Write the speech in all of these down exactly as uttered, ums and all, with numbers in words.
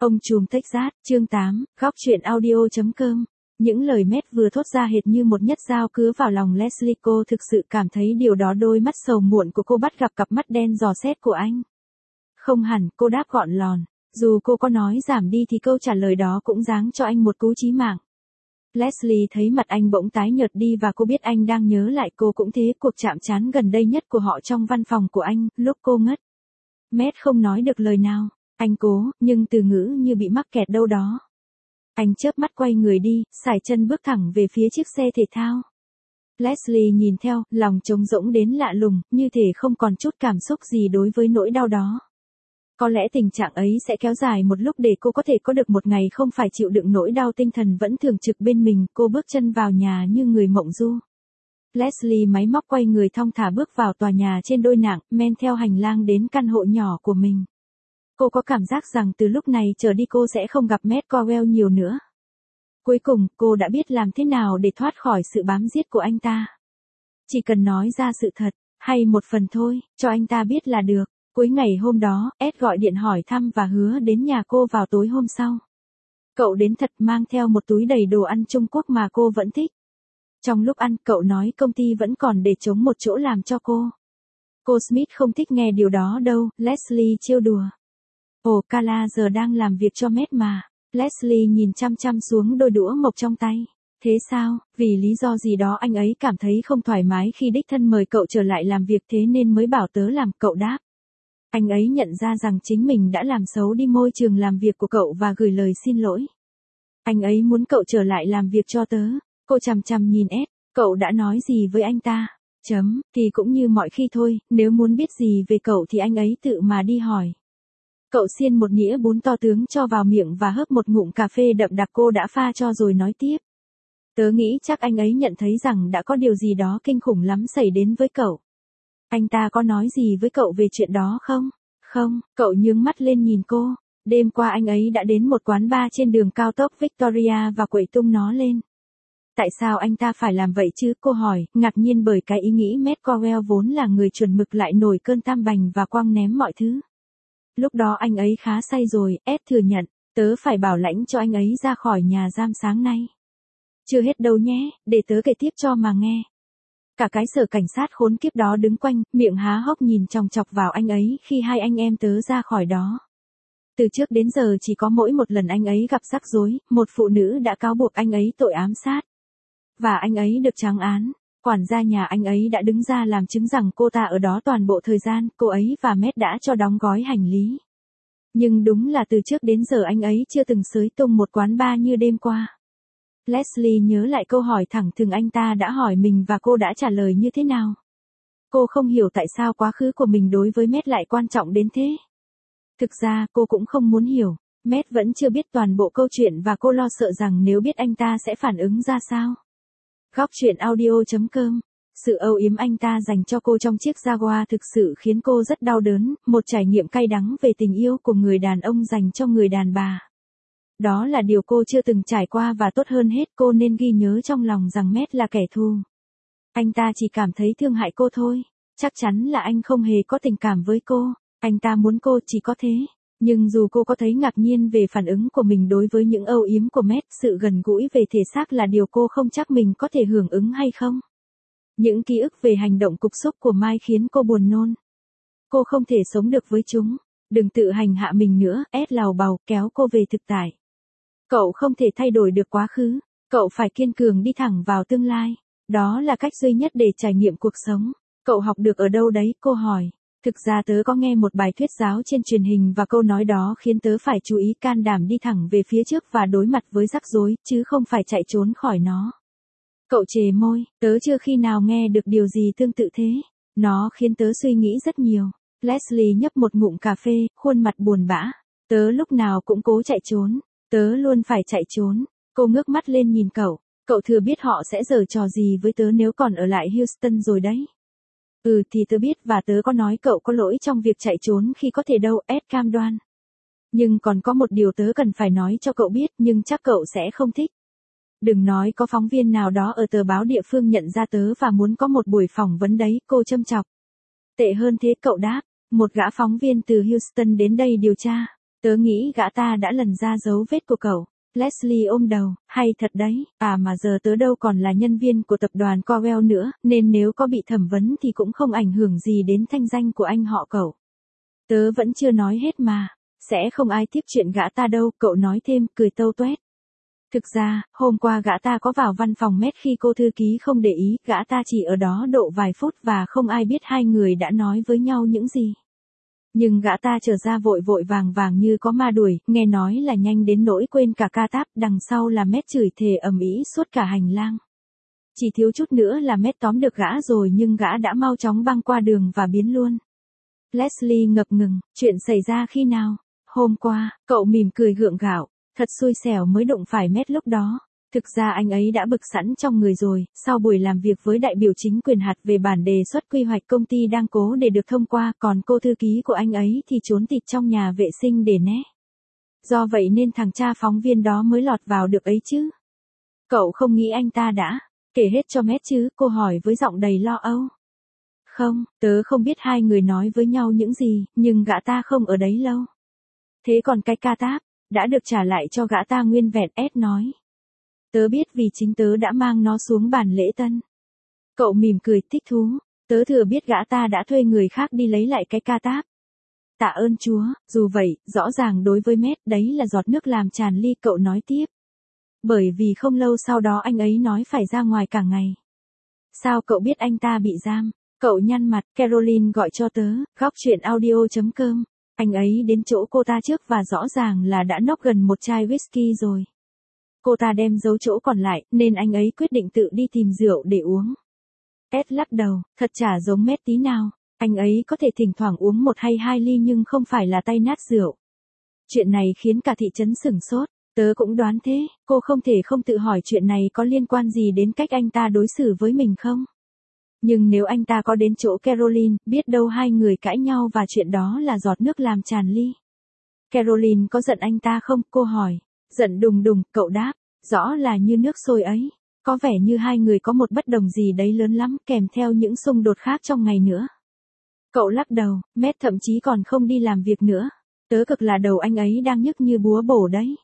Ông trùm Texas, chương tám, góc truyện audio chấm com. Những lời Matt vừa thốt ra hệt như một nhát dao cứa vào lòng Leslie. Cô thực sự cảm thấy điều đó. Đôi mắt sầu muộn của cô bắt gặp cặp mắt đen dò xét của anh. Không hẳn, cô đáp gọn lòn. Dù cô có nói giảm đi thì câu trả lời đó cũng giáng cho anh một cú chí mạng. Leslie thấy mặt anh bỗng tái nhợt đi và cô biết anh đang nhớ lại cô cũng thế. Cuộc chạm trán gần đây nhất của họ trong văn phòng của anh, lúc cô ngất. Matt không nói được lời nào. Anh cố, nhưng từ ngữ như bị mắc kẹt đâu đó. Anh chớp mắt quay người đi, sải chân bước thẳng về phía chiếc xe thể thao. Leslie nhìn theo, lòng trống rỗng đến lạ lùng, như thể không còn chút cảm xúc gì đối với nỗi đau đó. Có lẽ tình trạng ấy sẽ kéo dài một lúc để cô có thể có được một ngày không phải chịu đựng nỗi đau tinh thần vẫn thường trực bên mình. Cô bước chân vào nhà như người mộng du. Leslie máy móc quay người thong thả bước vào tòa nhà trên đôi nạng, men theo hành lang đến căn hộ nhỏ của mình. Cô có cảm giác rằng từ lúc này trở đi cô sẽ không gặp Matt Cowell nhiều nữa. Cuối cùng, cô đã biết làm thế nào để thoát khỏi sự bám giết của anh ta. Chỉ cần nói ra sự thật, hay một phần thôi, cho anh ta biết là được. Cuối ngày hôm đó, Ed gọi điện hỏi thăm và hứa đến nhà cô vào tối hôm sau. Cậu đến thật, mang theo một túi đầy đồ ăn Trung Quốc mà cô vẫn thích. Trong lúc ăn, cậu nói công ty vẫn còn để trống một chỗ làm cho cô. Cô Smith không thích nghe điều đó đâu, Leslie trêu đùa. Ồ, Carla giờ đang làm việc cho Matt mà. Leslie nhìn chăm chăm xuống đôi đũa mộc trong tay. Thế sao, vì lý do gì đó anh ấy cảm thấy không thoải mái khi đích thân mời cậu trở lại làm việc thế nên mới bảo tớ làm, cậu đáp. Anh ấy nhận ra rằng chính mình đã làm xấu đi môi trường làm việc của cậu và gửi lời xin lỗi. Anh ấy muốn cậu trở lại làm việc cho tớ. Cô chằm chằm nhìn Ed, cậu đã nói gì với anh ta? Chấm, thì cũng như mọi khi thôi, nếu muốn biết gì về cậu thì anh ấy tự mà đi hỏi. Cậu xiên một nĩa bún to tướng cho vào miệng và hớp một ngụm cà phê đậm đặc cô đã pha cho rồi nói tiếp. Tớ nghĩ chắc anh ấy nhận thấy rằng đã có điều gì đó kinh khủng lắm xảy đến với cậu. Anh ta có nói gì với cậu về chuyện đó không? Không, cậu nhướng mắt lên nhìn cô. Đêm qua anh ấy đã đến một quán bar trên đường cao tốc Victoria và quậy tung nó lên. Tại sao anh ta phải làm vậy chứ? Cô hỏi, ngạc nhiên bởi cái ý nghĩ Matt Cowell vốn là người chuẩn mực lại nổi cơn tam bành và quăng ném mọi thứ. Lúc đó anh ấy khá say rồi, Ed thừa nhận, tớ phải bảo lãnh cho anh ấy ra khỏi nhà giam sáng nay. Chưa hết đâu nhé, để tớ kể tiếp cho mà nghe. Cả cái sở cảnh sát khốn kiếp đó đứng quanh, miệng há hốc nhìn chòng chọc vào anh ấy khi hai anh em tớ ra khỏi đó. Từ trước đến giờ chỉ có mỗi một lần anh ấy gặp rắc rối, một phụ nữ đã cáo buộc anh ấy tội ám sát. Và anh ấy được trắng án. Quản gia nhà anh ấy đã đứng ra làm chứng rằng cô ta ở đó toàn bộ thời gian, cô ấy và Matt đã cho đóng gói hành lý. Nhưng đúng là từ trước đến giờ anh ấy chưa từng xới tung một quán bar như đêm qua. Leslie nhớ lại câu hỏi thẳng thừng anh ta đã hỏi mình và cô đã trả lời như thế nào. Cô không hiểu tại sao quá khứ của mình đối với Matt lại quan trọng đến thế. Thực ra cô cũng không muốn hiểu, Matt vẫn chưa biết toàn bộ câu chuyện và cô lo sợ rằng nếu biết anh ta sẽ phản ứng ra sao. Góc truyện audio chấm com. Sự âu yếm anh ta dành cho cô trong chiếc Jaguar thực sự khiến cô rất đau đớn, một trải nghiệm cay đắng về tình yêu của người đàn ông dành cho người đàn bà. Đó là điều cô chưa từng trải qua và tốt hơn hết cô nên ghi nhớ trong lòng rằng Matt là kẻ thù. Anh ta chỉ cảm thấy thương hại cô thôi, chắc chắn là anh không hề có tình cảm với cô, anh ta muốn cô chỉ có thế. Nhưng dù cô có thấy ngạc nhiên về phản ứng của mình đối với những âu yếm của Matt, sự gần gũi về thể xác là điều cô không chắc mình có thể hưởng ứng hay không. Những ký ức về hành động cục xúc của Mai khiến cô buồn nôn. Cô không thể sống được với chúng. Đừng tự hành hạ mình nữa, Ed lào bào kéo cô về thực tại. Cậu không thể thay đổi được quá khứ, cậu phải kiên cường đi thẳng vào tương lai. Đó là cách duy nhất để trải nghiệm cuộc sống. Cậu học được ở đâu đấy? Cô hỏi. Thực ra tớ có nghe một bài thuyết giáo trên truyền hình và câu nói đó khiến tớ phải chú ý can đảm đi thẳng về phía trước và đối mặt với rắc rối, chứ không phải chạy trốn khỏi nó. Cậu chề môi, tớ chưa khi nào nghe được điều gì tương tự thế. Nó khiến tớ suy nghĩ rất nhiều. Leslie nhấp một ngụm cà phê, khuôn mặt buồn bã. Tớ lúc nào cũng cố chạy trốn. Tớ luôn phải chạy trốn. Cô ngước mắt lên nhìn cậu. Cậu thừa biết họ sẽ giở trò gì với tớ nếu còn ở lại Houston rồi đấy. Ừ thì tớ biết và tớ có nói cậu có lỗi trong việc chạy trốn khi có thể đâu, Ed cam đoan. Nhưng còn có một điều tớ cần phải nói cho cậu biết nhưng chắc cậu sẽ không thích. Đừng nói có phóng viên nào đó ở tờ báo địa phương nhận ra tớ và muốn có một buổi phỏng vấn đấy, cô châm chọc. Tệ hơn thế, cậu đáp, một gã phóng viên từ Houston đến đây điều tra. Tớ nghĩ gã ta đã lần ra dấu vết của cậu. Leslie ôm đầu, hay thật đấy, à mà giờ tớ đâu còn là nhân viên của tập đoàn Corwell nữa, nên nếu có bị thẩm vấn thì cũng không ảnh hưởng gì đến thanh danh của anh họ cậu. Tớ vẫn chưa nói hết mà, sẽ không ai tiếp chuyện gã ta đâu, cậu nói thêm, cười tâu tuét. Thực ra, hôm qua gã ta có vào văn phòng Matt khi cô thư ký không để ý, gã ta chỉ ở đó độ vài phút và không ai biết hai người đã nói với nhau những gì. Nhưng gã ta trở ra vội vội vàng vàng như có ma đuổi, nghe nói là nhanh đến nỗi quên cả ca táp, đằng sau là Matt chửi thề ầm ĩ suốt cả hành lang. Chỉ thiếu chút nữa là Matt tóm được gã rồi nhưng gã đã mau chóng băng qua đường và biến luôn. Leslie ngập ngừng, chuyện xảy ra khi nào? Hôm qua, cậu mỉm cười gượng gạo, thật xui xẻo mới đụng phải Matt lúc đó. Thực ra anh ấy đã bực sẵn trong người rồi, sau buổi làm việc với đại biểu chính quyền hạt về bản đề xuất quy hoạch công ty đang cố để được thông qua, còn cô thư ký của anh ấy thì trốn tịt trong nhà vệ sinh để né. Do vậy nên thằng cha phóng viên đó mới lọt vào được ấy chứ. Cậu không nghĩ anh ta đã kể hết cho Matt chứ? Cô hỏi với giọng đầy lo âu. Không, tớ không biết hai người nói với nhau những gì, nhưng gã ta không ở đấy lâu. Thế còn cái ca táp, đã được trả lại cho gã ta nguyên vẹn, Ed nói. Tớ biết vì chính tớ đã mang nó xuống bàn lễ tân. Cậu mỉm cười thích thú, tớ thừa biết gã ta đã thuê người khác đi lấy lại cái ca táp. Tạ ơn Chúa, dù vậy, rõ ràng đối với Matt đấy là giọt nước làm tràn ly, cậu nói tiếp. Bởi vì không lâu sau đó anh ấy nói phải ra ngoài cả ngày. Sao cậu biết anh ta bị giam? Cậu nhăn mặt, Caroline gọi cho tớ, góc chuyện audio chấm com. Anh ấy đến chỗ cô ta trước và rõ ràng là đã nốc gần một chai whisky rồi. Cô ta đem giấu chỗ còn lại, nên anh ấy quyết định tự đi tìm rượu để uống. Ed lắc đầu, thật chả giống Matt tí nào. Anh ấy có thể thỉnh thoảng uống một hay hai ly nhưng không phải là tay nát rượu. Chuyện này khiến cả thị trấn sửng sốt. Tớ cũng đoán thế, cô không thể không tự hỏi chuyện này có liên quan gì đến cách anh ta đối xử với mình không? Nhưng nếu anh ta có đến chỗ Caroline, biết đâu hai người cãi nhau và chuyện đó là giọt nước làm tràn ly. Caroline có giận anh ta không? Cô hỏi. Giận đùng đùng, cậu đáp. Rõ là như nước sôi ấy. Có vẻ như hai người có một bất đồng gì đấy lớn lắm, kèm theo những xung đột khác trong ngày nữa. Cậu lắc đầu, Matt thậm chí còn không đi làm việc nữa. Tớ cực là đầu anh ấy đang nhức như búa bổ đấy.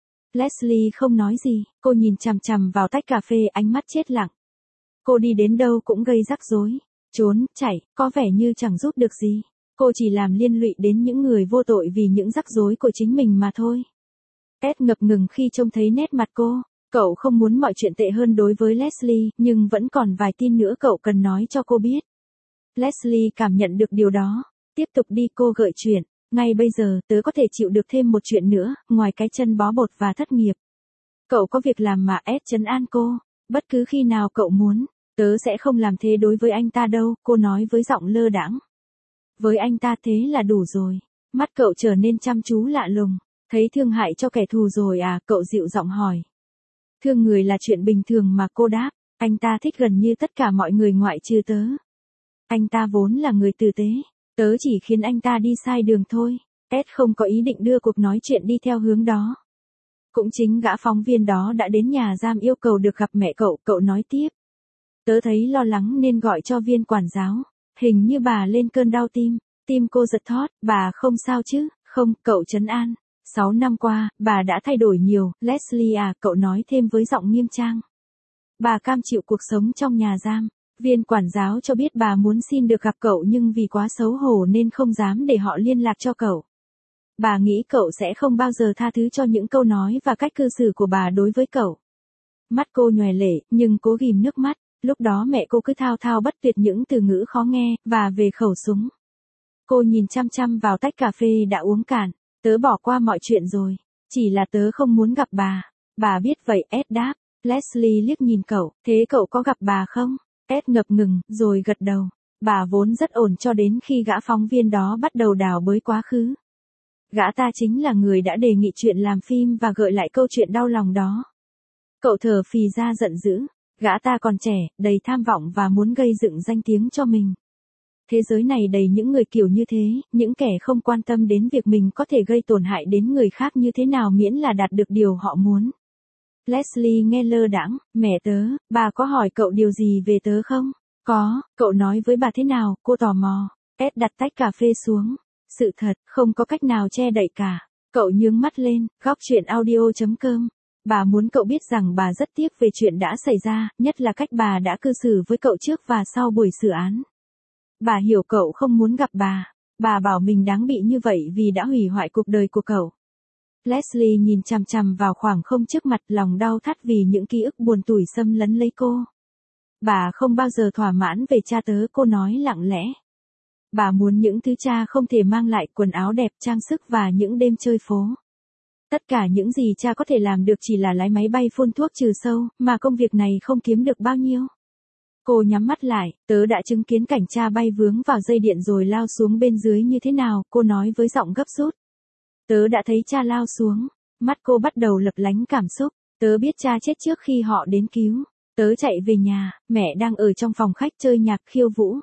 Leslie không nói gì, cô nhìn chằm chằm vào tách cà phê, ánh mắt chết lặng. Cô đi đến đâu cũng gây rắc rối, trốn, chạy, có vẻ như chẳng giúp được gì. Cô chỉ làm liên lụy đến những người vô tội vì những rắc rối của chính mình mà thôi. Ed ngập ngừng khi trông thấy nét mặt cô. Cậu không muốn mọi chuyện tệ hơn đối với Leslie, nhưng vẫn còn vài tin nữa cậu cần nói cho cô biết. Leslie cảm nhận được điều đó. Tiếp tục đi, cô gợi chuyện. Ngay bây giờ, tớ có thể chịu được thêm một chuyện nữa, ngoài cái chân bó bột và thất nghiệp. Cậu có việc làm mà, Ed trấn an cô. Bất cứ khi nào cậu muốn, tớ sẽ không làm thế đối với anh ta đâu, cô nói với giọng lơ đãng. Với anh ta thế là đủ rồi. Mắt cậu trở nên chăm chú lạ lùng. Thấy thương hại cho kẻ thù rồi à, cậu dịu giọng hỏi. Thương người là chuyện bình thường mà, cô đáp. Anh ta thích gần như tất cả mọi người ngoại trừ tớ. Anh ta vốn là người tử tế. Tớ chỉ khiến anh ta đi sai đường thôi. Ed không có ý định đưa cuộc nói chuyện đi theo hướng đó. Cũng chính gã phóng viên đó đã đến nhà giam yêu cầu được gặp mẹ cậu, cậu nói tiếp. Tớ thấy lo lắng nên gọi cho viên quản giáo. Hình như bà lên cơn đau tim. Tim cô giật thót, bà không sao chứ? Không, cậu trấn an. Sáu năm qua, bà đã thay đổi nhiều, Leslie à, cậu nói thêm với giọng nghiêm trang. Bà cam chịu cuộc sống trong nhà giam. Viên quản giáo cho biết bà muốn xin được gặp cậu nhưng vì quá xấu hổ nên không dám để họ liên lạc cho cậu. Bà nghĩ cậu sẽ không bao giờ tha thứ cho những câu nói và cách cư xử của bà đối với cậu. Mắt cô nhòe lệ, nhưng cố ghìm nước mắt. Lúc đó mẹ cô cứ thao thao bất tuyệt những từ ngữ khó nghe, và về khẩu súng. Cô nhìn chăm chăm vào tách cà phê đã uống cạn. Tớ bỏ qua mọi chuyện rồi. Chỉ là tớ không muốn gặp bà. Bà biết vậy, Ed đáp. Leslie liếc nhìn cậu. Thế cậu có gặp bà không? Ed ngập ngừng, rồi gật đầu. Bà vốn rất ổn cho đến khi gã phóng viên đó bắt đầu đào bới quá khứ. Gã ta chính là người đã đề nghị chuyện làm phim và gợi lại câu chuyện đau lòng đó. Cậu thở phì ra giận dữ. Gã ta còn trẻ, đầy tham vọng và muốn gây dựng danh tiếng cho mình. Thế giới này đầy những người kiểu như thế, những kẻ không quan tâm đến việc mình có thể gây tổn hại đến người khác như thế nào miễn là đạt được điều họ muốn. Leslie nghe lơ đãng, mẹ tớ, bà có hỏi cậu điều gì về tớ không? Có, cậu nói với bà thế nào, cô tò mò. Ed đặt tách cà phê xuống. Sự thật, không có cách nào che đậy cả. Cậu nhướng mắt lên, góc chuyện audio.com. Bà muốn cậu biết rằng bà rất tiếc về chuyện đã xảy ra, nhất là cách bà đã cư xử với cậu trước và sau buổi xử án. Bà hiểu cậu không muốn gặp bà. Bà bảo mình đáng bị như vậy vì đã hủy hoại cuộc đời của cậu. Leslie nhìn chằm chằm vào khoảng không trước mặt, lòng đau thắt vì những ký ức buồn tủi xâm lấn lấy cô. Bà không bao giờ thỏa mãn về cha tớ, cô nói lặng lẽ. Bà muốn những thứ cha không thể mang lại, quần áo đẹp, trang sức và những đêm chơi phố. Tất cả những gì cha có thể làm được chỉ là lái máy bay phun thuốc trừ sâu, mà công việc này không kiếm được bao nhiêu. Cô nhắm mắt lại, tớ đã chứng kiến cảnh cha bay vướng vào dây điện rồi lao xuống bên dưới như thế nào, cô nói với giọng gấp rút. Tớ đã thấy cha lao xuống, mắt cô bắt đầu lấp lánh cảm xúc, tớ biết cha chết trước khi họ đến cứu. Tớ chạy về nhà, mẹ đang ở trong phòng khách chơi nhạc khiêu vũ.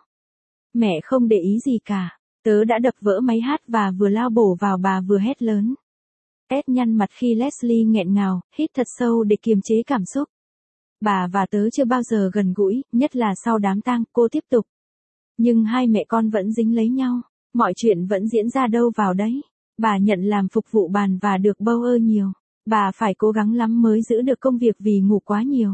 Mẹ không để ý gì cả, tớ đã đập vỡ máy hát và vừa lao bổ vào bà vừa hét lớn. Ed nhăn mặt khi Leslie nghẹn ngào, hít thật sâu để kiềm chế cảm xúc. Bà và tớ chưa bao giờ gần gũi, nhất là sau đám tang, cô tiếp tục. Nhưng hai mẹ con vẫn dính lấy nhau, mọi chuyện vẫn diễn ra đâu vào đấy. Bà nhận làm phục vụ bàn và được bâu ơ nhiều. Bà phải cố gắng lắm mới giữ được công việc vì ngủ quá nhiều.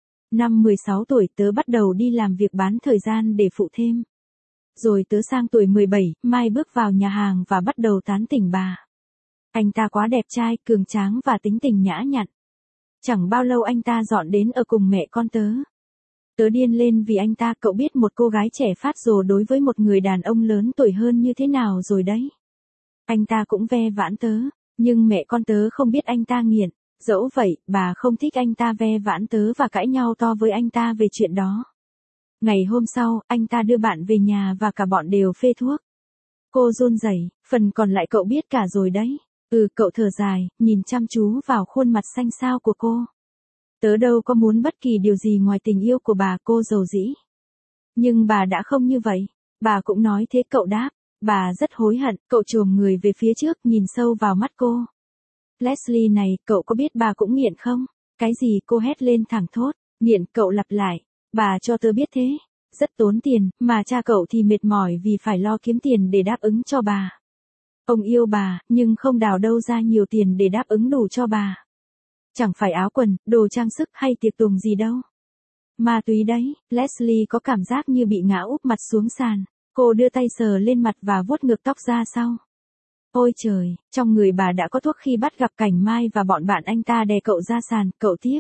Năm mười sáu tuổi tớ bắt đầu đi làm việc bán thời gian để phụ thêm. Rồi tớ sang tuổi mười bảy, Mai bước vào nhà hàng và bắt đầu tán tỉnh bà. Anh ta quá đẹp trai, cường tráng và tính tình nhã nhặn. Chẳng bao lâu anh ta dọn đến ở cùng mẹ con tớ. Tớ điên lên vì anh ta, cậu biết một cô gái trẻ phát rồ đối với một người đàn ông lớn tuổi hơn như thế nào rồi đấy. Anh ta cũng ve vãn tớ, nhưng mẹ con tớ không biết anh ta nghiện. Dẫu vậy, bà không thích anh ta ve vãn tớ và cãi nhau to với anh ta về chuyện đó. Ngày hôm sau, anh ta đưa bạn về nhà và cả bọn đều phê thuốc. Cô run rẩy, phần còn lại cậu biết cả rồi đấy. Ừ, cậu thở dài, nhìn chăm chú vào khuôn mặt xanh xao của cô. Tớ đâu có muốn bất kỳ điều gì ngoài tình yêu của bà, cô dầu dĩ. Nhưng bà đã không như vậy. Bà cũng nói thế, cậu đáp. Bà rất hối hận, cậu chồm người về phía trước, nhìn sâu vào mắt cô. Leslie này, cậu có biết bà cũng nghiện không? Cái gì? Cô hét lên thẳng thốt. Nghiện, cậu lặp lại. Bà cho tớ biết thế. Rất tốn tiền, mà cha cậu thì mệt mỏi vì phải lo kiếm tiền để đáp ứng cho bà. Ông yêu bà, nhưng không đào đâu ra nhiều tiền để đáp ứng đủ cho bà. Chẳng phải áo quần, đồ trang sức hay tiệc tùng gì đâu. Ma túy đấy. Leslie có cảm giác như bị ngã úp mặt xuống sàn. Cô đưa tay sờ lên mặt và vuốt ngược tóc ra sau. Ôi trời, trong người bà đã có thuốc khi bắt gặp cảnh Mai và bọn bạn anh ta đè cậu ra sàn, cậu tiếp.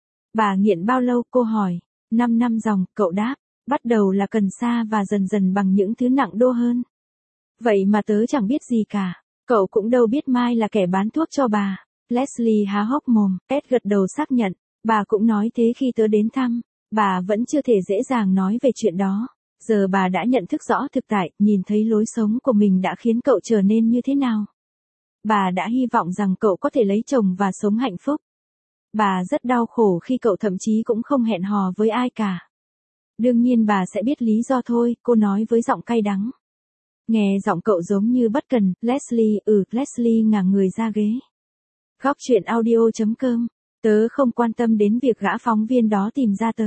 Bà nghiện bao lâu? Cô hỏi. Năm năm dòng, cậu đáp. Bắt đầu là cần sa và dần dần bằng những thứ nặng đô hơn. Vậy mà tớ chẳng biết gì cả. Cậu cũng đâu biết Mai là kẻ bán thuốc cho bà. Leslie há hốc mồm, Ed gật đầu xác nhận. Bà cũng nói thế khi tớ đến thăm. Bà vẫn chưa thể dễ dàng nói về chuyện đó. Giờ bà đã nhận thức rõ thực tại, nhìn thấy lối sống của mình đã khiến cậu trở nên như thế nào. Bà đã hy vọng rằng cậu có thể lấy chồng và sống hạnh phúc. Bà rất đau khổ khi cậu thậm chí cũng không hẹn hò với ai cả. Đương nhiên bà sẽ biết lý do thôi, cô nói với giọng cay đắng. Nghe giọng cậu giống như bất cần. Leslie, ừ, Leslie ngả người ra ghế. Góc chuyện audio.com. Tớ không quan tâm đến việc gã phóng viên đó tìm ra tớ.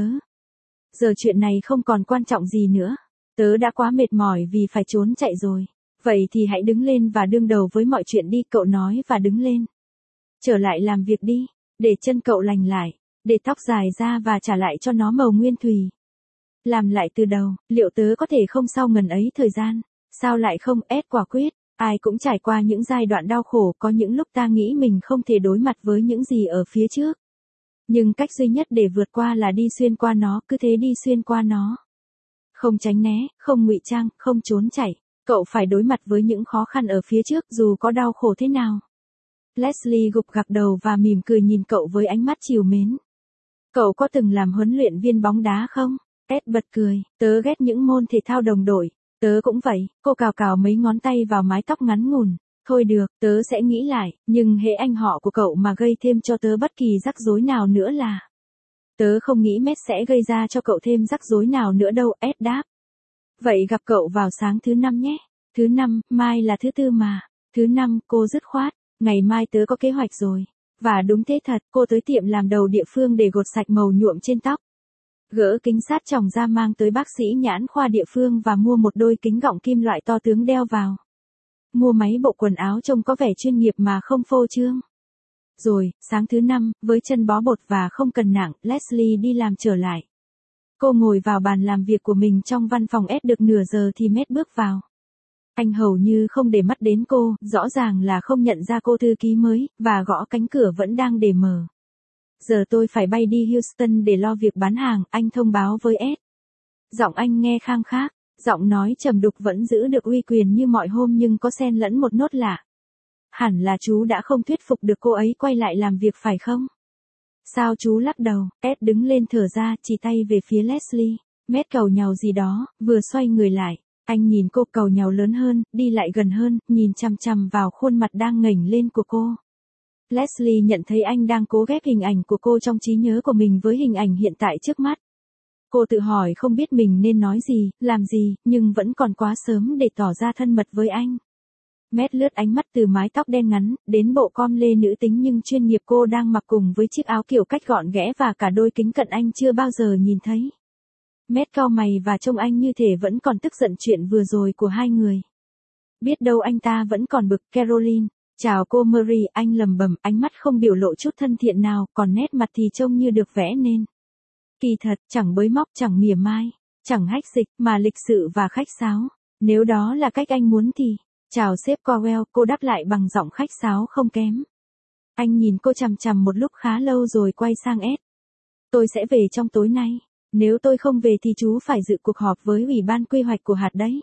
Giờ chuyện này không còn quan trọng gì nữa. Tớ đã quá mệt mỏi vì phải trốn chạy rồi. Vậy thì hãy đứng lên và đương đầu với mọi chuyện đi, cậu nói và đứng lên. Trở lại làm việc đi. Để chân cậu lành lại. Để tóc dài ra và trả lại cho nó màu nguyên thùy. Làm lại từ đầu, liệu tớ có thể không sau ngần ấy thời gian? Sao lại không? Ed quả quyết. Ai cũng trải qua những giai đoạn đau khổ, có những lúc ta nghĩ mình không thể đối mặt với những gì ở phía trước. Nhưng cách duy nhất để vượt qua là đi xuyên qua nó, cứ thế đi xuyên qua nó. Không tránh né, không ngụy trang, không trốn chạy. Cậu phải đối mặt với những khó khăn ở phía trước dù có đau khổ thế nào. Leslie gục gặc đầu và mỉm cười nhìn cậu với ánh mắt trìu mến. Cậu có từng làm huấn luyện viên bóng đá không? Ed bật cười. Tớ ghét những môn thể thao đồng đội. Tớ cũng vậy. Cô cào cào mấy ngón tay vào mái tóc ngắn ngủn. Thôi được, tớ sẽ nghĩ lại, nhưng hễ anh họ của cậu mà gây thêm cho tớ bất kỳ rắc rối nào nữa là... Tớ không nghĩ Matt sẽ gây ra cho cậu thêm rắc rối nào nữa đâu, Ed đáp. Vậy gặp cậu vào sáng thứ năm nhé. Thứ năm, mai là thứ tư mà. Thứ năm, cô dứt khoát. Ngày mai tớ có kế hoạch rồi. Và đúng thế thật, cô tới tiệm làm đầu địa phương để gột sạch màu nhuộm trên tóc. Gỡ kính sát tròng ra mang tới bác sĩ nhãn khoa địa phương và mua một đôi kính gọng kim loại to tướng đeo vào. mua mấy bộ quần áo trông có vẻ chuyên nghiệp mà không phô trương. Rồi, sáng thứ năm, với chân bó bột và không cần nặng, Leslie đi làm trở lại. Cô ngồi vào bàn làm việc của mình trong văn phòng S được nửa giờ thì Matt bước vào. Anh hầu như không để mắt đến cô, rõ ràng là không nhận ra cô thư ký mới, và gõ cánh cửa vẫn đang để mở. Giờ tôi phải bay đi Houston để lo việc bán hàng, anh thông báo với S. Giọng anh nghe khang khác, giọng nói trầm đục vẫn giữ được uy quyền như mọi hôm nhưng có xen lẫn một nốt lạ. Hẳn là chú đã không thuyết phục được cô ấy quay lại làm việc phải không? Sao chú lắc đầu? S đứng lên thở ra, chỉ tay về phía Leslie. Matt cầu nhàu gì đó, vừa xoay người lại. Anh nhìn cô cầu nhàu lớn hơn, đi lại gần hơn, nhìn chằm chằm vào khuôn mặt đang ngẩng lên của cô. Leslie nhận thấy anh đang cố ghép hình ảnh của cô trong trí nhớ của mình với hình ảnh hiện tại trước mắt. Cô tự hỏi không biết mình nên nói gì, làm gì, nhưng vẫn còn quá sớm để tỏ ra thân mật với anh. Matt lướt ánh mắt từ mái tóc đen ngắn, đến bộ com lê nữ tính nhưng chuyên nghiệp cô đang mặc cùng với chiếc áo kiểu cách gọn ghẽ và cả đôi kính cận anh chưa bao giờ nhìn thấy. Matt cau mày và trông anh như thể vẫn còn tức giận chuyện vừa rồi của hai người. Biết đâu anh ta vẫn còn bực. Caroline, chào cô Mary, anh lầm bầm, ánh mắt không biểu lộ chút thân thiện nào, còn nét mặt thì trông như được vẽ nên. Kỳ thật, chẳng bới móc, chẳng mỉa mai, chẳng hách dịch, mà lịch sự và khách sáo. Nếu đó là cách anh muốn thì... Chào sếp Cowell, cô đáp lại bằng giọng khách sáo không kém. Anh nhìn cô chằm chằm một lúc khá lâu rồi quay sang S. Tôi sẽ về trong tối nay. Nếu tôi không về thì chú phải dự cuộc họp với ủy ban quy hoạch của hạt đấy.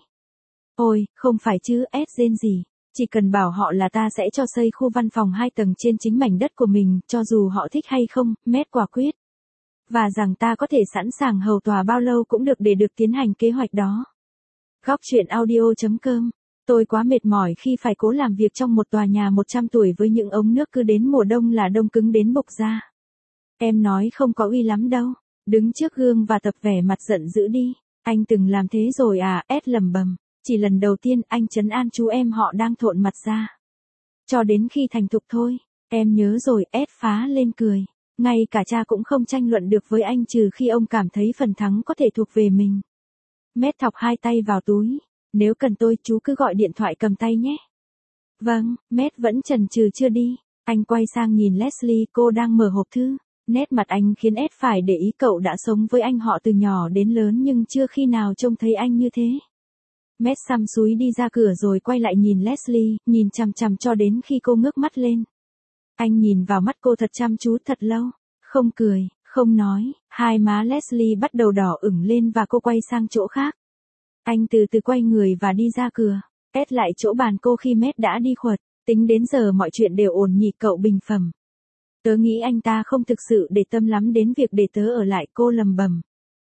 Ôi, không phải chứ, S rên gì. Chỉ cần bảo họ là ta sẽ cho xây khu văn phòng hai tầng trên chính mảnh đất của mình, cho dù họ thích hay không, Matt quả quyết. Và rằng ta có thể sẵn sàng hầu tòa bao lâu cũng được để được tiến hành kế hoạch đó. Góc chuyện audio chấm com. Tôi quá mệt mỏi khi phải cố làm việc trong một tòa nhà một trăm tuổi với những ống nước cứ đến mùa đông là đông cứng đến bục ra. Em nói không có uy lắm đâu. Đứng trước gương và tập vẻ mặt giận dữ đi. Anh từng làm thế rồi à? S lầm bầm. Chỉ lần đầu tiên anh trấn an chú em họ đang thộn mặt ra. Cho đến khi thành thục thôi. Em nhớ rồi. S phá lên cười. Ngay cả cha cũng không tranh luận được với anh trừ khi ông cảm thấy phần thắng có thể thuộc về mình. Matt thọc hai tay vào túi. Nếu cần tôi, chú cứ gọi điện thoại cầm tay nhé. Vâng, Matt vẫn chần chừ chưa đi. Anh quay sang nhìn Leslie, cô đang mở hộp thư. Nét mặt anh khiến S phải để ý cậu đã sống với anh họ từ nhỏ đến lớn nhưng chưa khi nào trông thấy anh như thế. Matt xăm xúi đi ra cửa rồi quay lại nhìn Leslie, nhìn chằm chằm cho đến khi cô ngước mắt lên. Anh nhìn vào mắt cô thật chăm chú thật lâu, không cười, không nói, hai má Leslie bắt đầu đỏ ửng lên và cô quay sang chỗ khác. Anh từ từ quay người và đi ra cửa, S lại chỗ bàn cô khi Matt đã đi khuất, tính đến giờ mọi chuyện đều ổn nhỉ cậu bình phẩm. Tớ nghĩ anh ta không thực sự để tâm lắm đến việc để tớ ở lại, cô lầm bầm.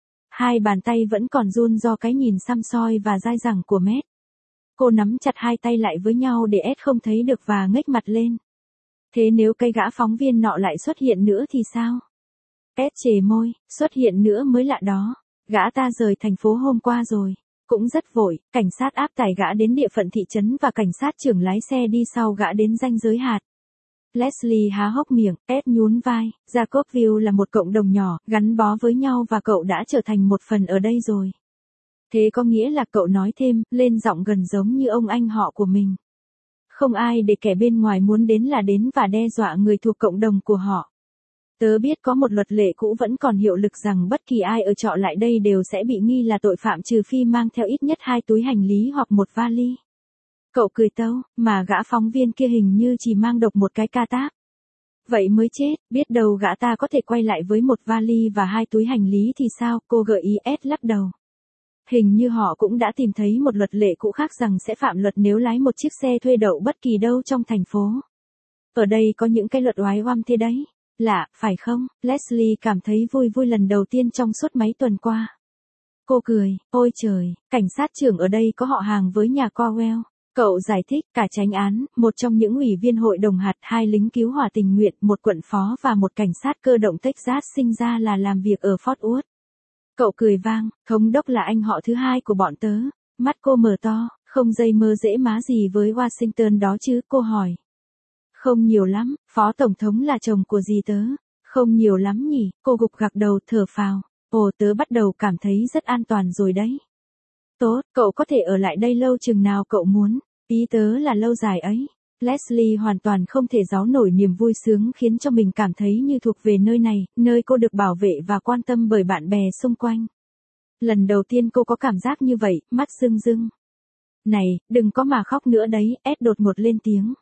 Hai bàn tay vẫn còn run do cái nhìn săm soi và dai dẳng của Matt. Cô nắm chặt hai tay lại với nhau để S không thấy được và ngếch mặt lên. Thế nếu cây gã phóng viên nọ lại xuất hiện nữa thì sao? S chề môi, xuất hiện nữa mới lạ đó. Gã ta rời thành phố hôm qua rồi. Cũng rất vội, cảnh sát áp tải gã đến địa phận thị trấn và cảnh sát trưởng lái xe đi sau gã đến ranh giới hạt. Leslie há hốc miệng, S nhún vai, Jacobville là một cộng đồng nhỏ, gắn bó với nhau và cậu đã trở thành một phần ở đây rồi. Thế có nghĩa là cậu nói thêm, lên giọng gần giống như ông anh họ của mình. Không ai để kẻ bên ngoài muốn đến là đến và đe dọa người thuộc cộng đồng của họ. Tớ biết có một luật lệ cũ vẫn còn hiệu lực rằng bất kỳ ai ở trọ lại đây đều sẽ bị nghi là tội phạm trừ phi mang theo ít nhất hai túi hành lý hoặc một vali. Cậu cười tâu, mà gã phóng viên kia hình như chỉ mang độc một cái ca táp. Vậy mới chết, biết đâu gã ta có thể quay lại với một vali và hai túi hành lý thì sao, cô gợi ý. S lắc đầu. Hình như họ cũng đã tìm thấy một luật lệ cũ khác rằng sẽ phạm luật nếu lái một chiếc xe thuê đậu bất kỳ đâu trong thành phố. Ở đây có những cái luật oái oăm thế đấy. Lạ, phải không? Leslie cảm thấy vui vui lần đầu tiên trong suốt mấy tuần qua. Cô cười, ôi trời, cảnh sát trưởng ở đây có họ hàng với nhà Cowell. Cậu giải thích, cả chánh án, một trong những ủy viên hội đồng hạt, hai lính cứu hỏa tình nguyện, một quận phó và một cảnh sát cơ động Texas sinh ra là làm việc ở Fort Worth. Cậu cười vang, thống đốc là anh họ thứ hai của bọn tớ. Mắt cô mở to, không dây mơ dễ má gì với Washington đó chứ, cô hỏi. Không nhiều lắm, phó tổng thống là chồng của dì tớ. Không nhiều lắm nhỉ, cô gục gặc đầu thở phào. Ồ, tớ bắt đầu cảm thấy rất an toàn rồi đấy. Tốt, cậu có thể ở lại đây lâu chừng nào cậu muốn. Ý tớ là lâu dài ấy. Leslie hoàn toàn không thể giấu nổi niềm vui sướng khiến cho mình cảm thấy như thuộc về nơi này, nơi cô được bảo vệ và quan tâm bởi bạn bè xung quanh. Lần đầu tiên cô có cảm giác như vậy, mắt rưng rưng. Này, đừng có mà khóc nữa đấy, Ed đột ngột lên tiếng.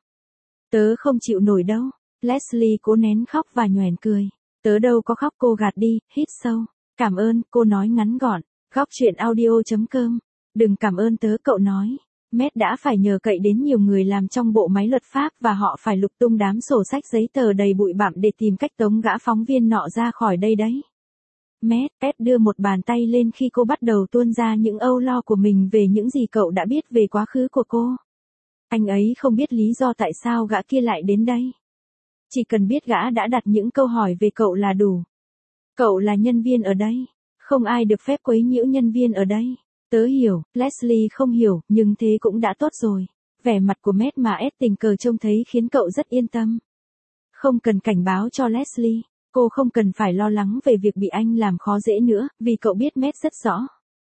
Tớ không chịu nổi đâu. Leslie cố nén khóc và nhoẻn cười. Tớ đâu có khóc, cô gạt đi, hít sâu. Cảm ơn, cô nói ngắn gọn. Góc chuyện audio chấm com. Đừng cảm ơn tớ, cậu nói. Matt đã phải nhờ cậy đến nhiều người làm trong bộ máy luật pháp và họ phải lục tung đám sổ sách giấy tờ đầy bụi bặm để tìm cách tống gã phóng viên nọ ra khỏi đây đấy. Matt, Ed đưa một bàn tay lên khi cô bắt đầu tuôn ra những âu lo của mình về những gì cậu đã biết về quá khứ của cô. Anh ấy không biết lý do tại sao gã kia lại đến đây. Chỉ cần biết gã đã đặt những câu hỏi về cậu là đủ. Cậu là nhân viên ở đây. Không ai được phép quấy nhiễu nhân viên ở đây. Tớ hiểu, Leslie không hiểu, nhưng thế cũng đã tốt rồi. Vẻ mặt của Matt mà Ed tình cờ trông thấy khiến cậu rất yên tâm. Không cần cảnh báo cho Leslie. Cô không cần phải lo lắng về việc bị anh làm khó dễ nữa, vì cậu biết Matt rất rõ.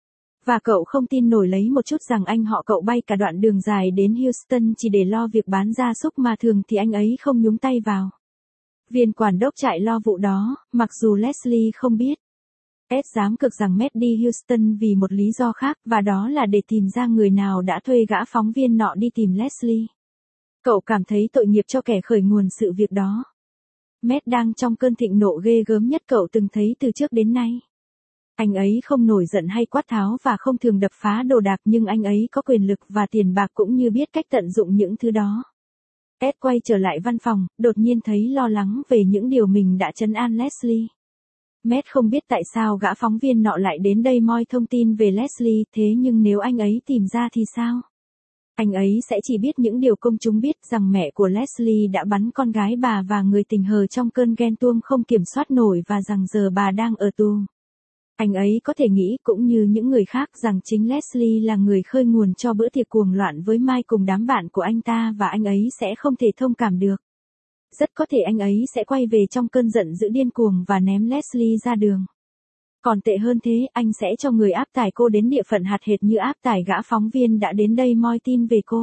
Và cậu không tin nổi lấy một chút rằng anh họ cậu bay cả đoạn đường dài đến Houston chỉ để lo việc bán gia súc mà thường thì anh ấy không nhúng tay vào. Viên quản đốc trại lo vụ đó, mặc dù Leslie không biết. Ed dám cược rằng Matt đi Houston vì một lý do khác, và đó là để tìm ra người nào đã thuê gã phóng viên nọ đi tìm Leslie. Cậu cảm thấy tội nghiệp cho kẻ khởi nguồn sự việc đó. Matt đang trong cơn thịnh nộ ghê gớm nhất cậu từng thấy từ trước đến nay. Anh ấy không nổi giận hay quát tháo và không thường đập phá đồ đạc, nhưng anh ấy có quyền lực và tiền bạc cũng như biết cách tận dụng những thứ đó. Ed quay trở lại văn phòng, đột nhiên thấy lo lắng về những điều mình đã trấn an Leslie. Matt không biết tại sao gã phóng viên nọ lại đến đây moi thông tin về Leslie, thế nhưng nếu anh ấy tìm ra thì sao? Anh ấy sẽ chỉ biết những điều công chúng biết, rằng mẹ của Leslie đã bắn con gái bà và người tình hờ trong cơn ghen tuông không kiểm soát nổi và rằng giờ bà đang ở tù. Anh ấy có thể nghĩ, cũng như những người khác, rằng chính Leslie là người khơi nguồn cho bữa tiệc cuồng loạn với Mike cùng đám bạn của anh ta và anh ấy sẽ không thể thông cảm được. Rất có thể anh ấy sẽ quay về trong cơn giận dữ điên cuồng và ném Leslie ra đường. Còn tệ hơn thế, anh sẽ cho người áp tải cô đến địa phận hạt hệt như áp tải gã phóng viên đã đến đây moi tin về cô.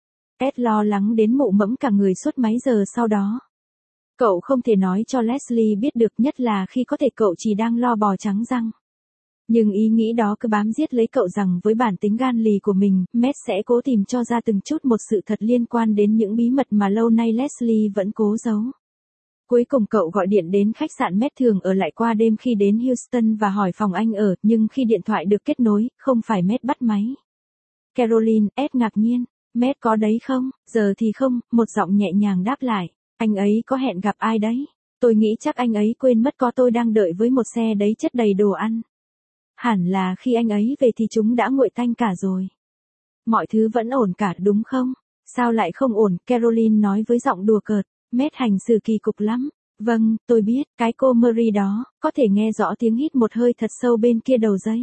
Ed lo lắng đến mụ mẫm cả người suốt mấy giờ sau đó. Cậu không thể nói cho Leslie biết được, nhất là khi có thể cậu chỉ đang lo bò trắng răng. Nhưng ý nghĩ đó cứ bám giết lấy cậu rằng với bản tính gan lì của mình, Matt sẽ cố tìm cho ra từng chút một sự thật liên quan đến những bí mật mà lâu nay Leslie vẫn cố giấu. Cuối cùng cậu gọi điện đến khách sạn Matt thường ở lại qua đêm khi đến Houston và hỏi phòng anh ở, nhưng khi điện thoại được kết nối, không phải Matt bắt máy. Caroline, Ed ngạc nhiên, Matt có đấy không? Giờ thì không, một giọng nhẹ nhàng đáp lại, anh ấy có hẹn gặp ai đấy? Tôi nghĩ chắc anh ấy quên mất có tôi đang đợi với một xe đấy chất đầy đồ ăn. Hẳn là khi anh ấy về thì chúng đã nguội tanh cả rồi. Mọi thứ vẫn ổn cả đúng không? Sao lại không ổn? Caroline nói với giọng đùa cợt. Matt hành xử kỳ cục lắm. Vâng, tôi biết, cái cô Marie đó, có thể nghe rõ tiếng hít một hơi thật sâu bên kia đầu dây.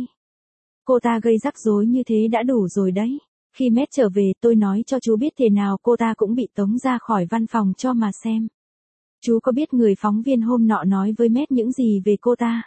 Cô ta gây rắc rối như thế đã đủ rồi đấy. Khi Matt trở về, tôi nói cho chú biết thế nào cô ta cũng bị tống ra khỏi văn phòng cho mà xem. Chú có biết người phóng viên hôm nọ nói với Matt những gì về cô ta?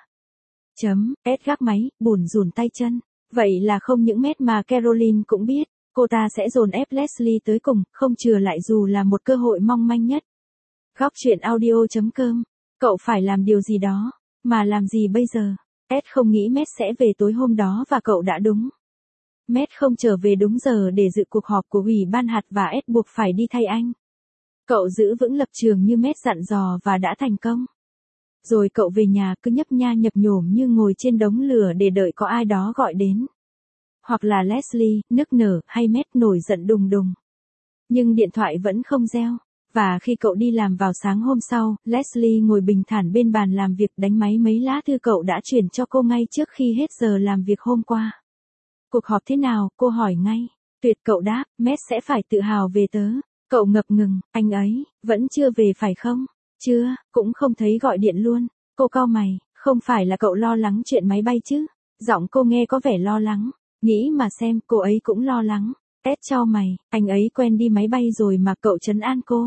Chấm, Ed gác máy, bủn rủn tay chân. Vậy là không những Matt mà Caroline cũng biết, cô ta sẽ dồn ép Leslie tới cùng, không chừa lại dù là một cơ hội mong manh nhất. Góc chuyện audio chấm com. Cậu phải làm điều gì đó. Mà làm gì bây giờ? Ed không nghĩ Matt sẽ về tối hôm đó và cậu đã đúng. Matt không trở về đúng giờ để dự cuộc họp của ủy ban hạt và Ed buộc phải đi thay anh. Cậu giữ vững lập trường như Matt dặn dò và đã thành công. Rồi cậu về nhà cứ nhấp nha nhập nhổm như ngồi trên đống lửa để đợi có ai đó gọi đến. Hoặc là Leslie, nức nở, hay Matt nổi giận đùng đùng. Nhưng điện thoại vẫn không reo. Và khi cậu đi làm vào sáng hôm sau, Leslie ngồi bình thản bên bàn làm việc đánh máy mấy lá thư cậu đã chuyển cho cô ngay trước khi hết giờ làm việc hôm qua. Cuộc họp thế nào, cô hỏi ngay. Tuyệt, cậu đáp, Matt sẽ phải tự hào về tớ. Cậu ngập ngừng, anh ấy, vẫn chưa về phải không? Chưa, cũng không thấy gọi điện luôn. Cô cau mày, không phải là cậu lo lắng chuyện máy bay chứ? Giọng cô nghe có vẻ lo lắng. Nghĩ mà xem, cô ấy cũng lo lắng. Ed chau mày, anh ấy quen đi máy bay rồi mà, cậu trấn an cô.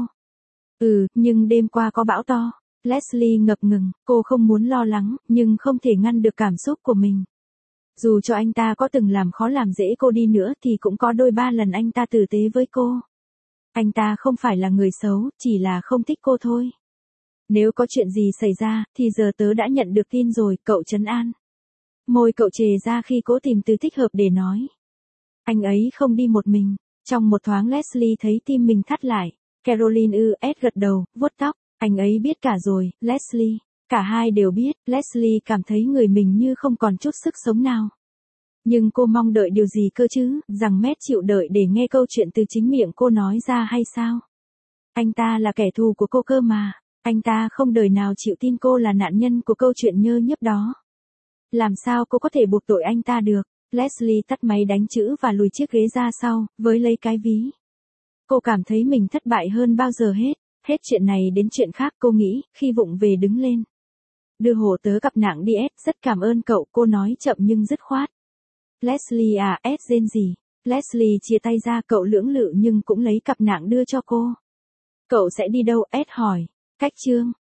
Ừ, nhưng đêm qua có bão to. Leslie ngập ngừng, cô không muốn lo lắng, nhưng không thể ngăn được cảm xúc của mình. Dù cho anh ta có từng làm khó làm dễ cô đi nữa thì cũng có đôi ba lần anh ta tử tế với cô. Anh ta không phải là người xấu, chỉ là không thích cô thôi. Nếu có chuyện gì xảy ra, thì giờ tớ đã nhận được tin rồi, cậu trấn an. Môi cậu trề ra khi cố tìm từ thích hợp để nói. Anh ấy không đi một mình. Trong một thoáng Leslie thấy tim mình thắt lại. Caroline ư ét gật đầu, vuốt tóc. Anh ấy biết cả rồi, Leslie. Cả hai đều biết, Leslie cảm thấy người mình như không còn chút sức sống nào. Nhưng cô mong đợi điều gì cơ chứ, rằng Matt chịu đợi để nghe câu chuyện từ chính miệng cô nói ra hay sao? Anh ta là kẻ thù của cô cơ mà, anh ta không đời nào chịu tin cô là nạn nhân của câu chuyện nhơ nhớp đó. Làm sao cô có thể buộc tội anh ta được? Leslie tắt máy đánh chữ và lùi chiếc ghế ra sau, với lấy cái ví. Cô cảm thấy mình thất bại hơn bao giờ hết, hết chuyện này đến chuyện khác cô nghĩ, khi vụng về đứng lên. Đưa hổ tớ gặp nạn đi S, rất cảm ơn cậu, cô nói chậm nhưng dứt khoát. Leslie à, S rên gì. Leslie chia tay ra, cậu lưỡng lự nhưng cũng lấy cặp nạng đưa cho cô. Cậu sẽ đi đâu? S hỏi. Cách Trương.